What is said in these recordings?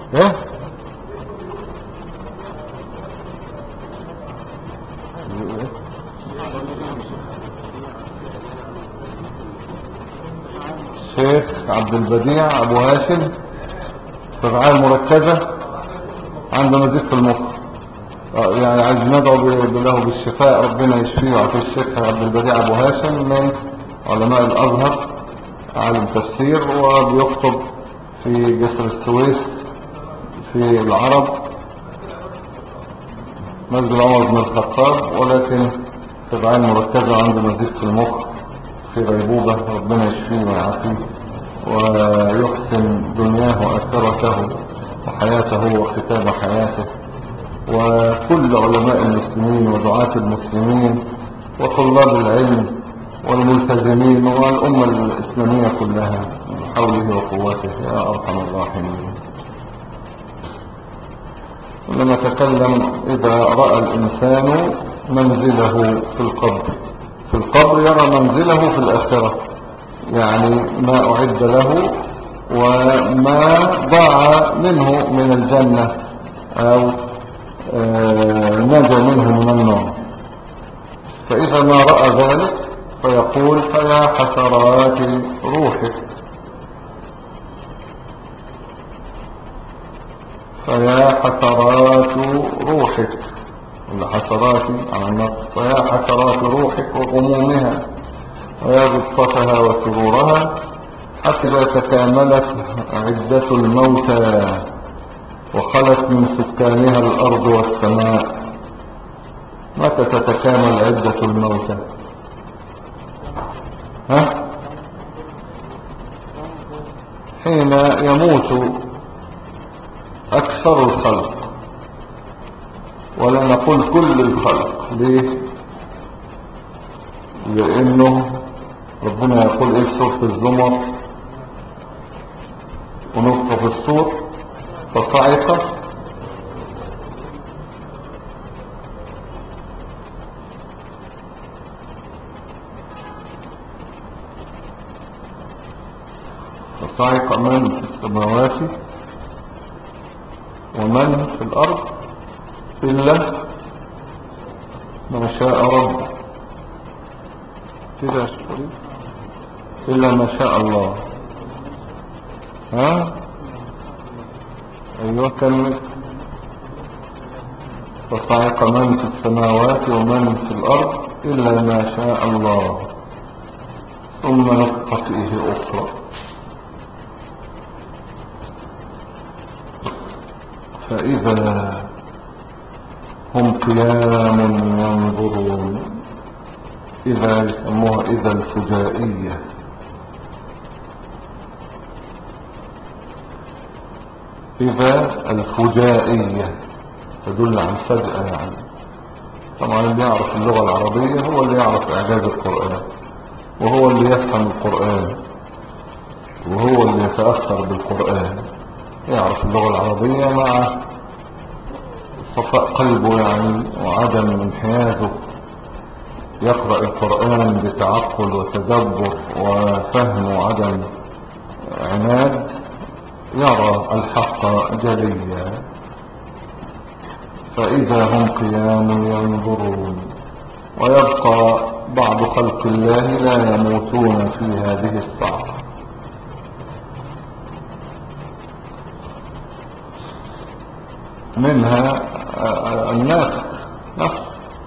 ايه الشيخ عبد البديع ابو هاشم في الرعاية المركزة عنده نزيف في المخ. يعني عايز ندعو له بالشفاء، ربنا يشفيه ويعافيه. الشيخ عبد البديع ابو هاشم من علماء الازهر، عالم تفسير وبيخطب في جسر السويس في العرب، مسجد عمر بن الخطاب، ولكن في الرعاية المركزة عنده نزيف في المخ في غيبوبة، ربنا يشفيه ويعافيه ويحسن دنياه وآخرته وحياته وختام حياته. وكل علماء المسلمين ودعاة المسلمين وطلاب العلم والملتزمين والأمة الإسلامية كلها بحوله وقوته يا أرحم الراحمين. لما تكلم إذا رأى الإنسان منزله في القبر، في القبر يرى منزله في الآخرة، يعني ما أعد له وما ضاع منه من الجنة أو نجا منه من النار. فإذا ما رأى ذلك فيقول فيا حسرات روحك، فيا حسرات روحك، الحسرات على النص، فيا حسرات روحك وغمومها ويا غبطتها وسرورها حتى تكاملت عدة الموتى وخلت من سكانها الأرض والسماء. متى تتكامل عدة الموتى؟ حين يموت أكثر الخلق، ولا نقول كل الخلق. ليه؟ لأنه ربنا يقول إيه في سورة الزمر ونفخ في الصور فصعق من في السماوات ومن في الأرض إلا ما شاء ربك، كده شكري، إلا ما شاء الله. أيوة كلمة فصعق من في السماوات ومن في الأرض إلا ما شاء الله ثم نفخ فيه أخرى. فإذا هم قيام ينظرون، إذا يسموها إذا الفجائية، إذا الفجائية تدل عن فجأة. يعني طبعا اللي يعرف اللغة العربية هو اللي يعرف إعجاز القرآن، وهو اللي يفهم القرآن، وهو اللي يتأثر بالقرآن، يعرف اللغة العربية مع صفاء قلبه يعني وعدم انحيازه، يقرأ القرآن بتعقل وتدبر وفهم وعدم عناد، يرى الحق جليا. فإذا هم قيام ينظرون. ويبقى بعض خلق الله لا يموتون في هذه الصعقة. منها الناس نفسه،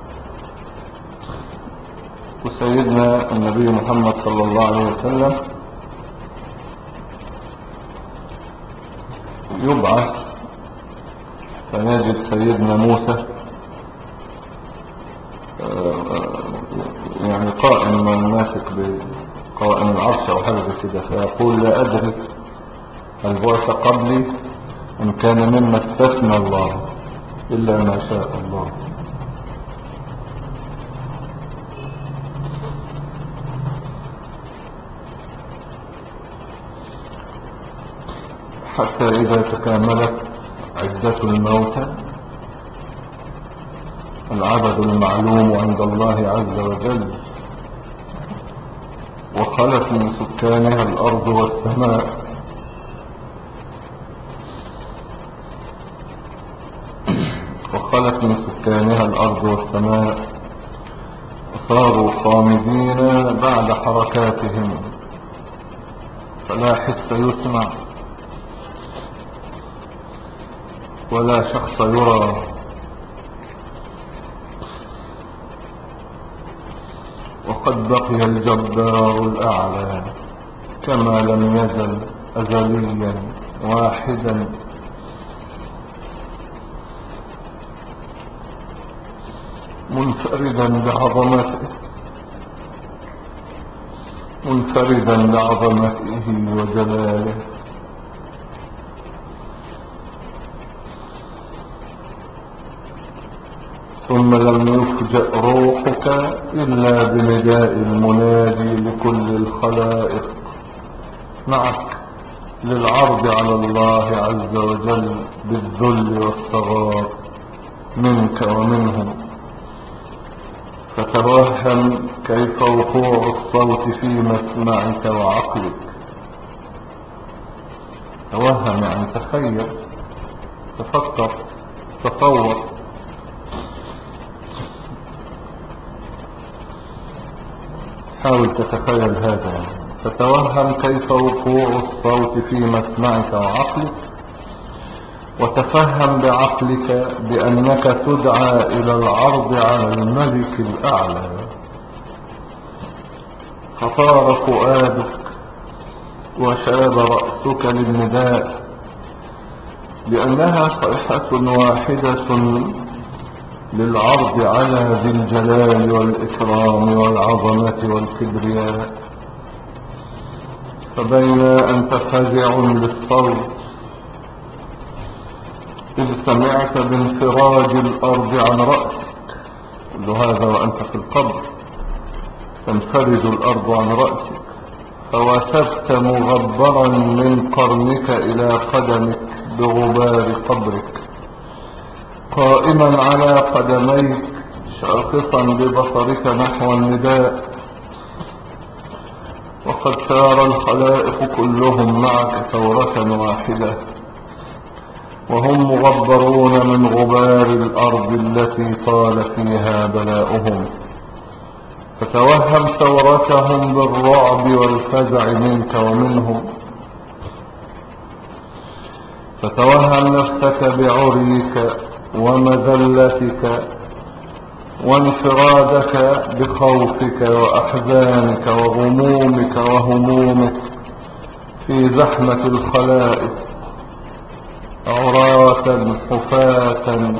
وسيدنا النبي محمد صلى الله عليه وسلم يبعث فنجد سيدنا موسى يعني قائم ماسك بقائم العرش او حاجه كده، فيقول لا ادري هل بعث قبلي ان كان مما استثنى الله الا ما شاء الله. حتى اذا تكاملت عدة الموتى العدد المعلوم عند الله عز وجل وخلت من سكانها الأرض والسماء خلت من سكانها الأرض والسماء وصاروا صامدين بعد حركاتهم، فلا حس يسمع ولا شخص يرى، وقد بقي الجبار الأعلى كما لم يزل أزليا واحدا منفردا بعظمته وجلاله. ثم لم يفجأ روحك إلا بنداء المنادي لكل الخلائق معك للعرض على الله عز وجل بالذل والصغار منك ومنهم. فتوهم كيف وقوع الصوت في مسمعك وعقلك. توهم يعني تخيل، تفكر، تصور. حاول تتخيل هذا. فتوهم كيف وقوع الصوت في مسمعك وعقلك، وتفهم بعقلك بأنك تدعى إلى العرض على الملك الأعلى. فطار فؤادك وشاب رأسك للنداء، لأنها صيحة واحدة للعرض على ذي الجلال والإكرام والعظمة والكبرياء. فبين أنت فزع للصوت إذ سمعت بانفراج الأرض عن رأسك، كل هذا وأنت في القبر تنفرج الأرض عن رأسك، فوثبت مغبرا من قرنك إلى قدمك بغبار قبرك، قائما على قدميك شاخصا ببصرك نحو النداء. وقد سار الخلائق كلهم معك ثورة واحدة، وهم مغبرون من غبار الأرض التي طال فيها بلاؤهم. فتوهم ثورتهم بالرعب والفزع منك ومنهم. فتوهم نفسك بعريك ومذلتك وانفرادك بخوفك وأحزانك وغمومك وهمومك في زحمة الخلائق، عراة حفاة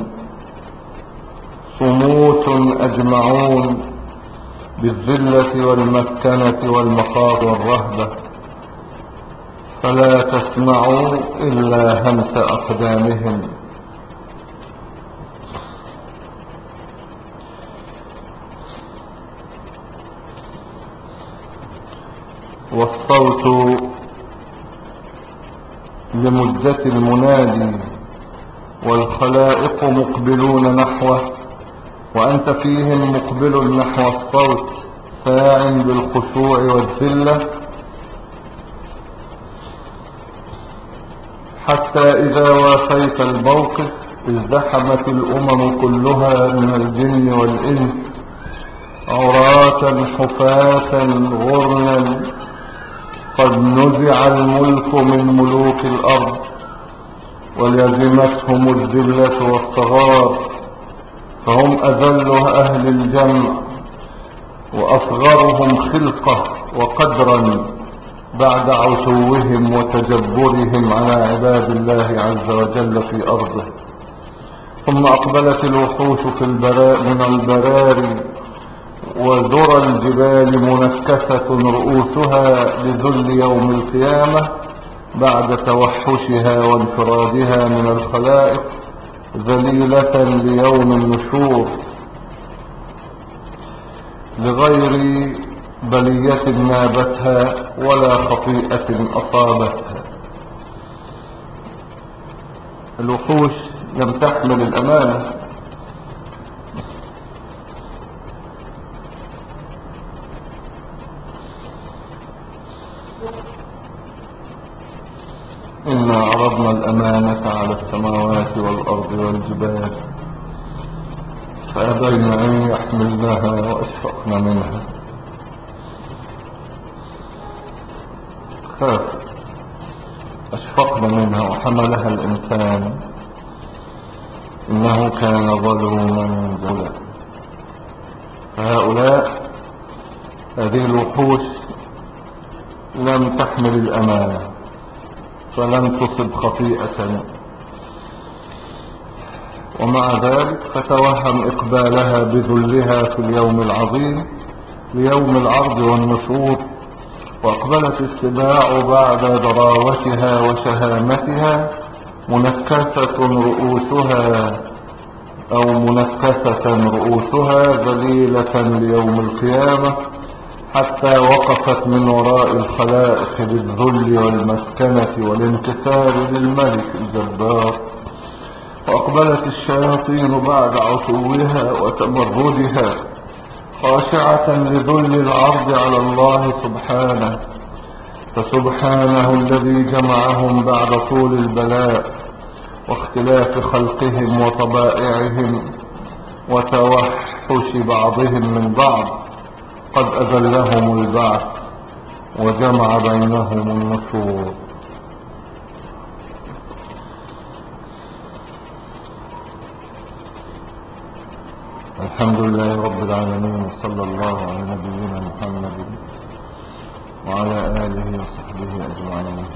صموت أجمعون بالذلة والمسكنة والمخاض والرهبة، فلا تسمعوا إلا همس أقدامهم. والصوت لمدة المنادي والخلائق مقبلون نحوه، وأنت فيهم مقبل نحو الصوت ساع بالخشوع والذلة، حتى إذا وافيت الموقف ازدحمت الأمم كلها من الجن والإنس عراة حفاة غرلا، قد نزع الملك من ملوك الأرض ولزمتهم الذلة والصغار، فهم أذل أهل الجمع وأصغرهم خلقة وقدرا بعد عتوهم وتجبرهم على عباد الله عز وجل في أرضه. ثم أقبلت الوحوش في من البراري وذرى الجبال منكسة رؤوسها لذل يوم القيامة بعد توحشها وانفرادها من الخلائق، ذليلة ليوم النشور لغير بلية نابتها ولا خطيئة أصابتها. الوحوش لم تحمل الأمانة، إنا عرضنا الأمانة على السماوات والأرض والجبال فأبين أن يحملنها وأشفقن منها. خاف أشفقن منها وحملها الإنسان إنه كان ظلوما جهولا. فهؤلاء هذه الوحوش لم تحمل الأمانة فلم تصب خطيئة، ومع ذلك فتوهم إقبالها بذلها في اليوم العظيم ليوم العرض والنشور، وأقبلت السباع بعد ضراوتها وشهامتها منكسة رؤوسها ذليلة ليوم القيامة، حتى وقفت من وراء الخلائق بالذل والمسكنة والانكسار للملك الجبار. وأقبلت الشياطين بعد عتوها وتمردها خاشعة لذل العرض على الله سبحانه. فسبحانه الذي جمعهم بعد طول البلاء واختلاف خلقهم وطبائعهم وتوحش بعضهم من بعض قد أذلهم البعث وجمع بينهم النشور. الحمد لله رب العالمين، صلى الله على نبينا محمد وعلى آله وصحبه أجمعين.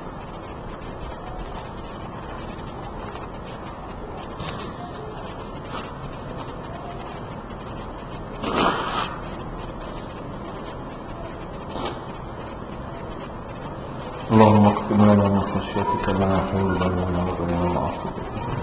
اللهم اقسم لنا من خشيتك ما يحول بيننا وبين معصيتك،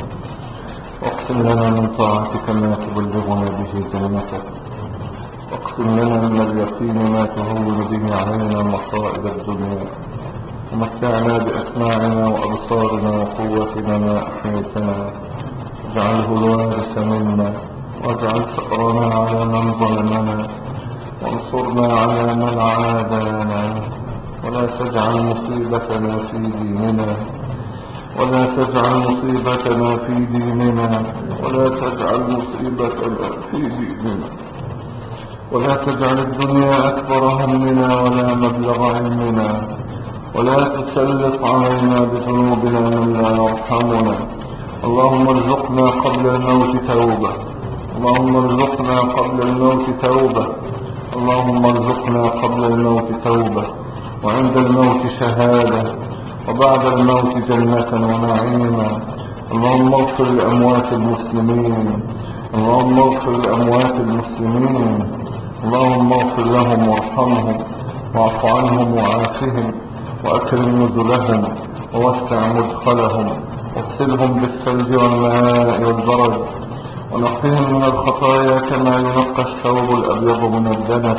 واقسم لنا من طاعتك ما تبلغنا به جنتك، واقسم لنا من اليقين ما تهون به علينا مصائب الدنيا، ومتعنا بأسماعنا وأبصارنا وقوتنا ما أحييتنا، واجعله الوارث منا، واجعل ثأرنا على من ظلمنا، وانصرنا على من عادانا، ولا تجعل مصيبتنا في ديننا، ولا تجعل مصيبتنا في ديننا، ولا تجعل مصيبتنا في ديننا، ولا تجعل الدنيا أكبر همنا ولا مبلغ علمنا، ولا تسلط علينا بذنوبنا من لا يرحمنا. اللهم ارزقنا قبل الموت توبة، اللهم ارزقنا قبل الموت توبة، اللهم ارزقنا قبل الموت توبة، وعند الموت شهادة، وبعد الموت جنة ونعيما. اللهم اغفر لأموات المسلمين، اللهم اغفر لأموات المسلمين، اللهم اغفر لهم وارحمهم واعف عنهم وعافهم وأكرم نزلهم ووسع مدخلهم، واغسلهم بالثلج والماء والبرد، ونقهم من الخطايا كما ينقى الثوب الأبيض من الدنس،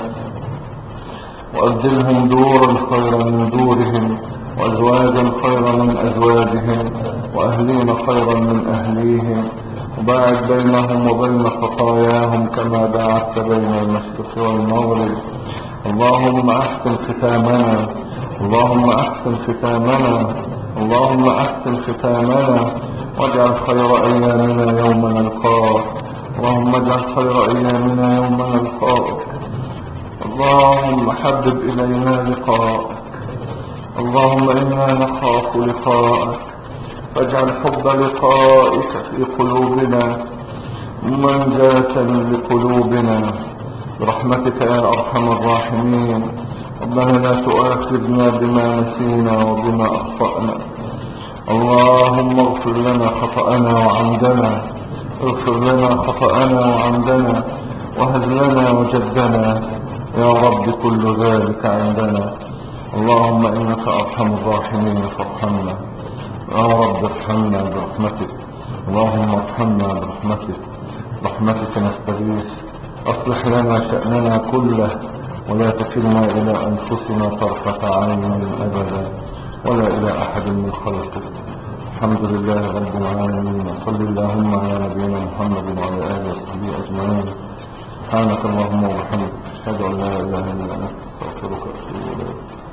وأبدلهم دورا خيرا من دورهم، وأزواجا خيرا من أزواجهم، وأهلين خيرا من أهليهم، وباعد بينهم وبين خطاياهم كما باعدت بين المشرق والمغرب. اللهم أحسن ختامنا، اللهم أحسن ختامنا، اللهم أحسن ختامنا، واجعل خير أيامنا يوم نلقاك، اللهم اجعل خير أيامنا يوم نلقاك. اللهم حبب إلينا لقاءك، اللهم إنا نخاف لقاءك، فاجعل حب لقائك في قلوبنا منجاة لقلوبنا برحمتك يا أرحم الراحمين. ربنا لا تؤاخذنا بما نسينا وبما أخطأنا، اللهم اغفر لنا خطأنا وعمدنا، اغفر لنا خطأنا وعمدنا وهزلنا وجدنا يا رب، كل ذلك عندنا. اللهم إنك أرحم الراحمين فارحمنا يا رب، ارحمنا برحمتك، اللهم ارحمنا برحمتك، رحمتك نستغيث. أصلح لنا شأننا كله ولا تكلنا إلى أنفسنا طرفة عين أبدا ولا إلى أحد من خلقك. الحمد لله رب العالمين، وصل اللهم على نبينا محمد وعلى آله وصحبه أجمعين. سبحانك اللهم وبحمدك، أشهد أن لا إله إلا أنت، أستغفرك وأتوب إليك.